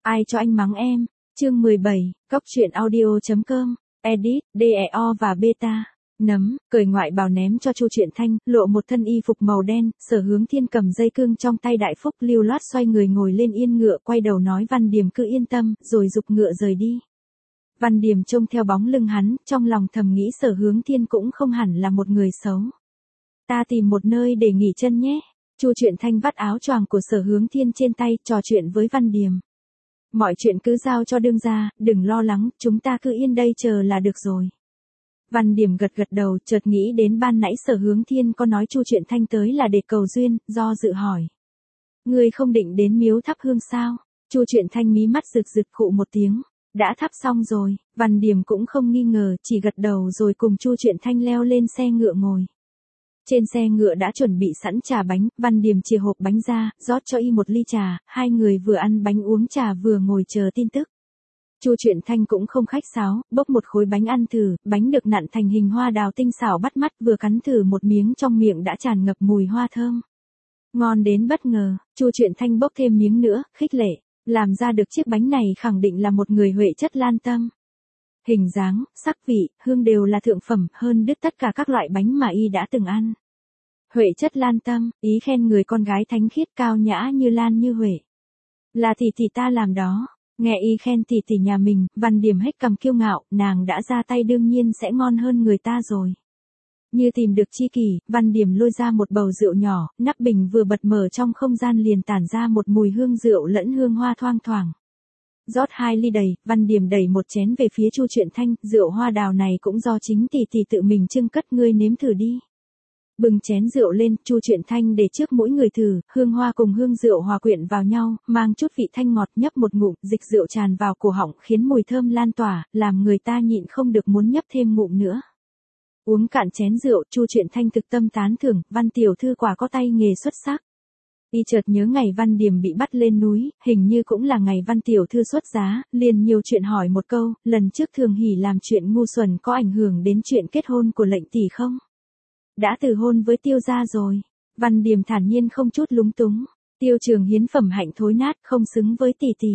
Ai cho anh mắng em? Chương 17, Cóc truyện audio.com, edit, DEO và beta. Nấm, cởi ngoại bào ném cho Chu Truyện Thanh, lộ một thân y phục màu đen, Sở Hướng Thiên cầm dây cương trong tay đại phúc lưu loát xoay người ngồi lên yên ngựa quay đầu nói Văn Điềm cứ yên tâm, rồi giục ngựa rời đi. Văn Điềm trông theo bóng lưng hắn, trong lòng thầm nghĩ Sở Hướng Thiên cũng không hẳn là một người xấu. Ta tìm một nơi để nghỉ chân nhé. Chu Truyện Thanh vắt áo choàng của Sở Hướng Thiên trên tay, trò chuyện với Văn Điềm. Mọi chuyện cứ giao cho đương gia, đừng lo lắng, chúng ta cứ yên đây chờ là được rồi. Văn Điềm gật gật đầu, chợt nghĩ đến ban nãy Sở Hướng Thiên có nói Chu Truyện Thanh tới là để cầu duyên, do dự hỏi. Ngươi không định đến miếu thắp hương sao? Chu Truyện Thanh mí mắt rực rực khụ một tiếng. Đã thắp xong rồi. Văn Điềm cũng không nghi ngờ, chỉ gật đầu rồi cùng Chu Truyện Thanh leo lên xe ngựa ngồi. Trên xe ngựa đã chuẩn bị sẵn trà bánh, Văn Điềm chia hộp bánh ra, rót cho y một ly trà, hai người vừa ăn bánh uống trà vừa ngồi chờ tin tức. Chu Truyện Thanh cũng không khách sáo, bốc một khối bánh ăn thử, bánh được nặn thành hình hoa đào tinh xảo bắt mắt, vừa cắn thử một miếng trong miệng đã tràn ngập mùi hoa thơm. Ngon đến bất ngờ, Chu Truyện Thanh bốc thêm miếng nữa, khích lệ, làm ra được chiếc bánh này khẳng định là một người huệ chất lan tâm. Hình dáng, sắc vị, hương đều là thượng phẩm, hơn đứt tất cả các loại bánh mà y đã từng ăn. Huệ chất lan tâm, ý khen người con gái thánh khiết cao nhã như lan như huệ. Là tỷ ta làm đó. Nghe y khen tỷ nhà mình, Văn Điềm hết cầm kiêu ngạo, nàng đã ra tay đương nhiên sẽ ngon hơn người ta rồi. Như tìm được chi kỷ, Văn Điềm lôi ra một bầu rượu nhỏ, nắp bình vừa bật mở trong không gian liền tản ra một mùi hương rượu lẫn hương hoa thoang thoảng. Rót 2 ly đầy, Văn Điềm đẩy một chén về phía Chu Truyện Thanh, rượu hoa đào này cũng do chính tỷ tự mình trưng cất, ngươi nếm thử đi. Bừng chén rượu lên, Chu Truyện Thanh để trước mỗi người thử, hương hoa cùng hương rượu hòa quyện vào nhau, mang chút vị thanh ngọt, nhấp một ngụm, dịch rượu tràn vào cổ họng, khiến mùi thơm lan tỏa, làm người ta nhịn không được muốn nhấp thêm ngụm nữa. Uống cạn chén rượu, Chu Truyện Thanh thực tâm tán thưởng, Văn tiểu thư quả có tay nghề xuất sắc. Y chợt nhớ ngày Văn Điềm bị bắt lên núi, hình như cũng là ngày Văn tiểu thư xuất giá, liền nhiều chuyện hỏi một câu, lần trước Thường Hỷ làm chuyện ngu xuẩn có ảnh hưởng đến chuyện kết hôn của lệnh tỷ không? Đã từ hôn với Tiêu gia rồi. Văn Điềm thản nhiên không chút lúng túng. Tiêu Trường Hiến phẩm hạnh thối nát, không xứng với tỷ.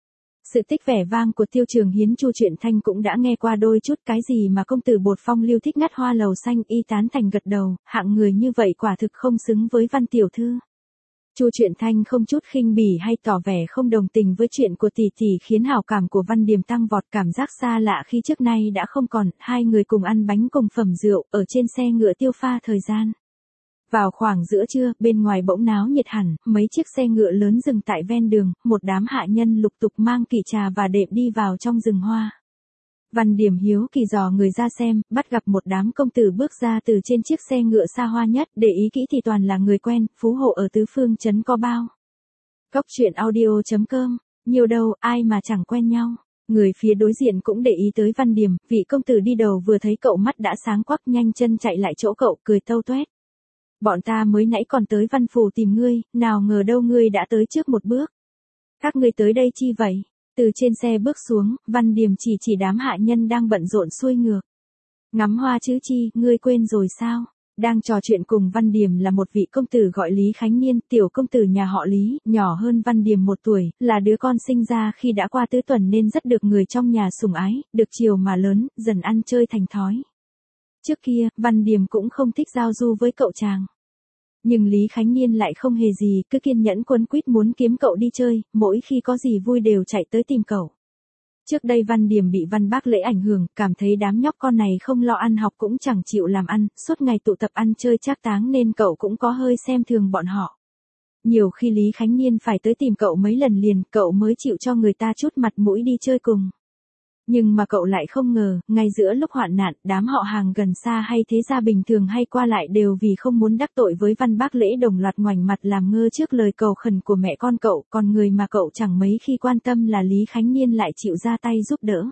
Sự tích vẻ vang của Tiêu Trường Hiến Chu Truyện Thanh cũng đã nghe qua đôi chút, cái gì mà công tử bột phong lưu thích ngắt hoa lầu xanh, y tán thành gật đầu, hạng người như vậy quả thực không xứng với Văn tiểu thư. Chu Truyện Thanh không chút khinh bỉ hay tỏ vẻ không đồng tình với chuyện của tỷ khiến hảo cảm của Văn Điềm tăng vọt, cảm giác xa lạ khi trước nay đã không còn, hai người cùng ăn bánh cùng phẩm rượu, ở trên xe ngựa tiêu pha thời gian. Vào khoảng giữa trưa, bên ngoài bỗng náo nhiệt hẳn, mấy chiếc xe ngựa lớn dừng tại ven đường, một đám hạ nhân lục tục mang kỵ trà và đệm đi vào trong rừng hoa. Văn Điềm hiếu kỳ dò người ra xem, bắt gặp một đám công tử bước ra từ trên chiếc xe ngựa xa hoa nhất, để ý kỹ thì toàn là người quen, phú hộ ở tứ phương trấn Co Bao. Cóc truyện audio.com, nhiều đâu, ai mà chẳng quen nhau. Người phía đối diện cũng để ý tới Văn Điềm, vị công tử đi đầu vừa thấy cậu mắt đã sáng quắc, nhanh chân chạy lại chỗ cậu, cười tâu toét. Bọn ta mới nãy còn tới Văn phủ tìm ngươi, nào ngờ đâu ngươi đã tới trước một bước. Các ngươi tới đây chi vậy? Từ trên xe bước xuống, Văn Điềm chỉ đám hạ nhân đang bận rộn xuôi ngược. Ngắm hoa chứ chi, ngươi quên rồi sao? Đang trò chuyện cùng Văn Điềm là một vị công tử gọi Lý Khánh Niên, tiểu công tử nhà họ Lý, nhỏ hơn Văn Điềm 1 tuổi, là đứa con sinh ra khi đã qua tứ tuần nên rất được người trong nhà sủng ái, được chiều mà lớn, dần ăn chơi thành thói. Trước kia, Văn Điềm cũng không thích giao du với cậu chàng. Nhưng Lý Khánh Niên lại không hề gì, cứ kiên nhẫn quấn quýt muốn kiếm cậu đi chơi, mỗi khi có gì vui đều chạy tới tìm cậu. Trước đây Văn Điềm bị Văn Bác Lễ ảnh hưởng, cảm thấy đám nhóc con này không lo ăn học cũng chẳng chịu làm ăn, suốt ngày tụ tập ăn chơi trác táng nên cậu cũng có hơi xem thường bọn họ. Nhiều khi Lý Khánh Niên phải tới tìm cậu mấy lần liền, cậu mới chịu cho người ta chút mặt mũi đi chơi cùng. Nhưng mà cậu lại không ngờ, ngay giữa lúc hoạn nạn, đám họ hàng gần xa hay thế gia bình thường hay qua lại đều vì không muốn đắc tội với Văn Bác Lễ đồng loạt ngoảnh mặt làm ngơ trước lời cầu khẩn của mẹ con cậu, còn người mà cậu chẳng mấy khi quan tâm là Lý Khánh Niên lại chịu ra tay giúp đỡ.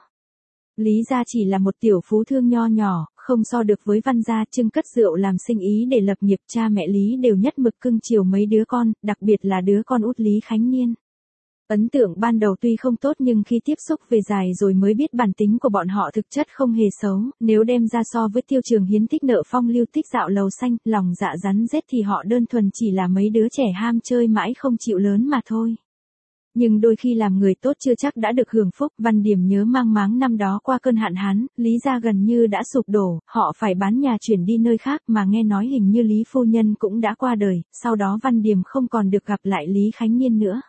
Lý gia chỉ là một tiểu phú thương nho nhỏ, không so được với Văn gia, trưng cất rượu làm sinh ý để lập nghiệp, cha mẹ Lý đều nhất mực cưng chiều mấy đứa con, đặc biệt là đứa con út Lý Khánh Niên. Ấn tượng ban đầu tuy không tốt nhưng khi tiếp xúc về dài rồi mới biết bản tính của bọn họ thực chất không hề xấu, nếu đem ra so với Tiêu Trường Hiến thích nợ phong lưu thích dạo lầu xanh, lòng dạ rắn rết thì họ đơn thuần chỉ là mấy đứa trẻ ham chơi mãi không chịu lớn mà thôi. Nhưng đôi khi làm người tốt chưa chắc đã được hưởng phúc. Văn Điểm nhớ mang máng năm đó qua cơn hạn hán, Lý gia gần như đã sụp đổ, họ phải bán nhà chuyển đi nơi khác mà nghe nói hình như Lý phu nhân cũng đã qua đời, sau đó Văn Điểm không còn được gặp lại Lý Khánh Niên nữa.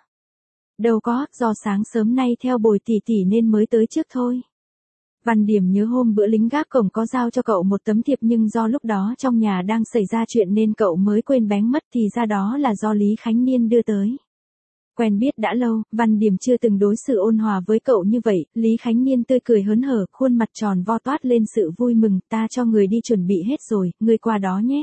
Đâu có, do sáng sớm nay theo Bồi tỷ tỷ nên mới tới trước thôi. Văn Điểm nhớ hôm bữa lính gác cổng có giao cho cậu một tấm thiệp nhưng do lúc đó trong nhà đang xảy ra chuyện nên cậu mới quên bén mất, thì ra đó là do Lý Khánh Niên đưa tới. Quen biết đã lâu, Văn Điểm chưa từng đối xử ôn hòa với cậu như vậy. Lý Khánh Niên tươi cười hớn hở, khuôn mặt tròn vo toát lên sự vui mừng. Ta cho người đi chuẩn bị hết rồi, ngươi qua đó nhé.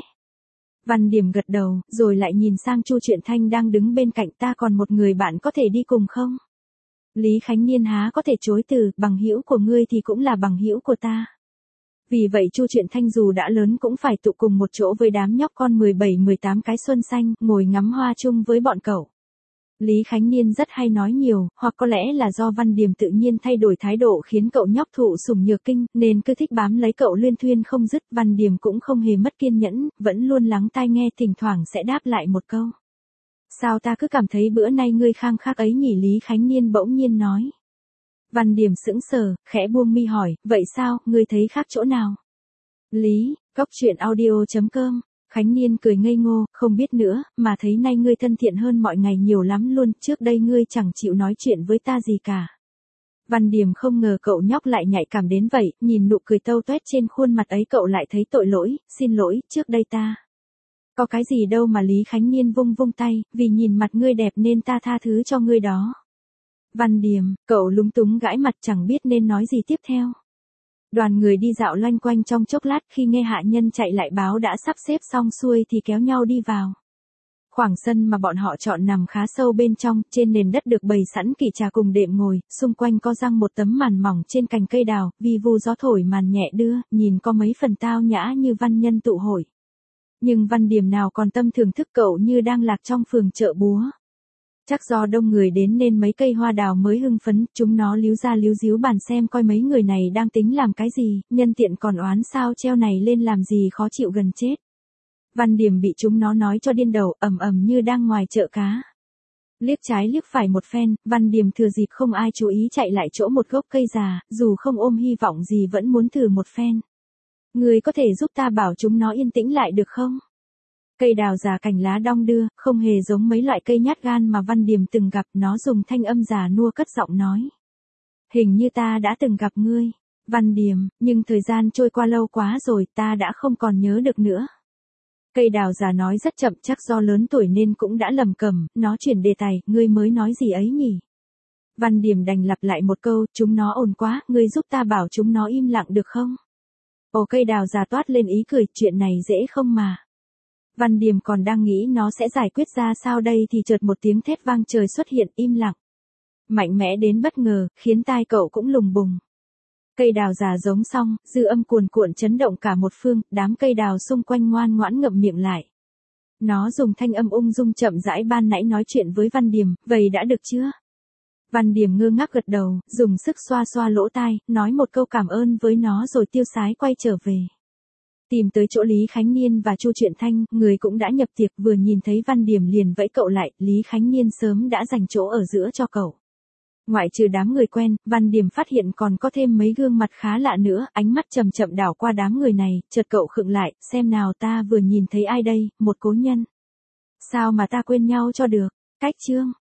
Văn Điểm gật đầu, rồi lại nhìn sang Chu Truyện Thanh đang đứng bên cạnh. Ta còn một người bạn có thể đi cùng không? Lý Khánh Niên há có thể chối từ, bằng hữu của ngươi thì cũng là bằng hữu của ta. Vì vậy Chu Truyện Thanh dù đã lớn cũng phải tụ cùng một chỗ với đám nhóc con 17-18 cái xuân xanh, ngồi ngắm hoa chung với bọn cậu. Lý Khánh Niên rất hay nói nhiều, hoặc có lẽ là do Văn Điểm tự nhiên thay đổi thái độ khiến cậu nhóc thụ sủng nhược kinh, nên cứ thích bám lấy cậu luyên thuyên không dứt. Văn Điểm cũng không hề mất kiên nhẫn, vẫn luôn lắng tai nghe, thỉnh thoảng sẽ đáp lại một câu. Sao ta cứ cảm thấy bữa nay ngươi khang khác ấy nhỉ? Lý Khánh Niên bỗng nhiên nói. Văn Điểm sững sờ, khẽ buông mi hỏi, vậy sao, ngươi thấy khác chỗ nào? Lý, Góc.audio.com. Khánh Niên cười ngây ngô, không biết nữa, mà thấy nay ngươi thân thiện hơn mọi ngày nhiều lắm luôn, trước đây ngươi chẳng chịu nói chuyện với ta gì cả. Văn Điểm không ngờ cậu nhóc lại nhạy cảm đến vậy, nhìn nụ cười tâu tuét trên khuôn mặt ấy cậu lại thấy tội lỗi, xin lỗi, trước đây ta. Có cái gì đâu mà. Lý Khánh Niên vung vung tay, vì nhìn mặt ngươi đẹp nên ta tha thứ cho ngươi đó. Văn Điểm, cậu lúng túng gãi mặt chẳng biết nên nói gì tiếp theo. Đoàn người đi dạo loanh quanh trong chốc lát, khi nghe hạ nhân chạy lại báo đã sắp xếp xong xuôi thì kéo nhau đi vào. Khoảng sân mà bọn họ chọn nằm khá sâu bên trong, trên nền đất được bày sẵn kỷ trà cùng đệm ngồi, xung quanh có răng một tấm màn mỏng trên cành cây đào, vi vu gió thổi màn nhẹ đưa, nhìn có mấy phần tao nhã như văn nhân tụ hội. Nhưng Văn Điểm nào còn tâm thưởng thức, cậu như đang lạc trong phường chợ búa. Chắc do đông người đến nên mấy cây hoa đào mới hưng phấn, chúng nó líu ra líu díu bàn xem coi mấy người này đang tính làm cái gì, nhân tiện còn oán sao treo này lên làm gì khó chịu gần chết. Văn Điểm bị chúng nó nói cho điên đầu, ầm ầm như đang ngoài chợ cá. Liếc trái liếc phải một phen, Văn Điểm thừa dịp không ai chú ý chạy lại chỗ một gốc cây già, dù không ôm hy vọng gì vẫn muốn thử một phen. Ngươi có thể giúp ta bảo chúng nó yên tĩnh lại được không? Cây đào già cành lá đong đưa, không hề giống mấy loại cây nhát gan mà Văn Điểm từng gặp, nó dùng thanh âm già nua cất giọng nói. Hình như ta đã từng gặp ngươi, Văn Điểm, nhưng thời gian trôi qua lâu quá rồi, ta đã không còn nhớ được nữa. Cây đào già nói rất chậm, chắc do lớn tuổi nên cũng đã lầm cẩm, nó chuyển đề tài, ngươi mới nói gì ấy nhỉ? Văn Điểm đành lặp lại một câu, chúng nó ồn quá, ngươi giúp ta bảo chúng nó im lặng được không? Ồ, cây đào già toát lên ý cười, chuyện này dễ không mà. Văn Điểm còn đang nghĩ nó sẽ giải quyết ra sao đây thì chợt một tiếng thét vang trời xuất hiện, im lặng. Mạnh mẽ đến bất ngờ, khiến tai cậu cũng lùng bùng. Cây đào già giống xong, dư âm cuồn cuộn chấn động cả một phương, đám cây đào xung quanh ngoan ngoãn ngậm miệng lại. Nó dùng thanh âm ung dung chậm rãi ban nãy nói chuyện với Văn Điểm, vậy đã được chưa? Văn Điểm ngơ ngác gật đầu, dùng sức xoa xoa lỗ tai, nói một câu cảm ơn với nó rồi tiêu sái quay trở về. Tìm tới chỗ Lý Khánh Niên và Chu Truyện Thanh, người cũng đã nhập tiệc, vừa nhìn thấy Văn Điểm liền vẫy cậu lại, Lý Khánh Niên sớm đã dành chỗ ở giữa cho cậu. Ngoại trừ đám người quen, Văn Điểm phát hiện còn có thêm mấy gương mặt khá lạ nữa, ánh mắt chậm chậm đảo qua đám người này, chợt cậu khựng lại, xem nào ta vừa nhìn thấy ai đây, một cố nhân. Sao mà ta quên nhau cho được, cách chương.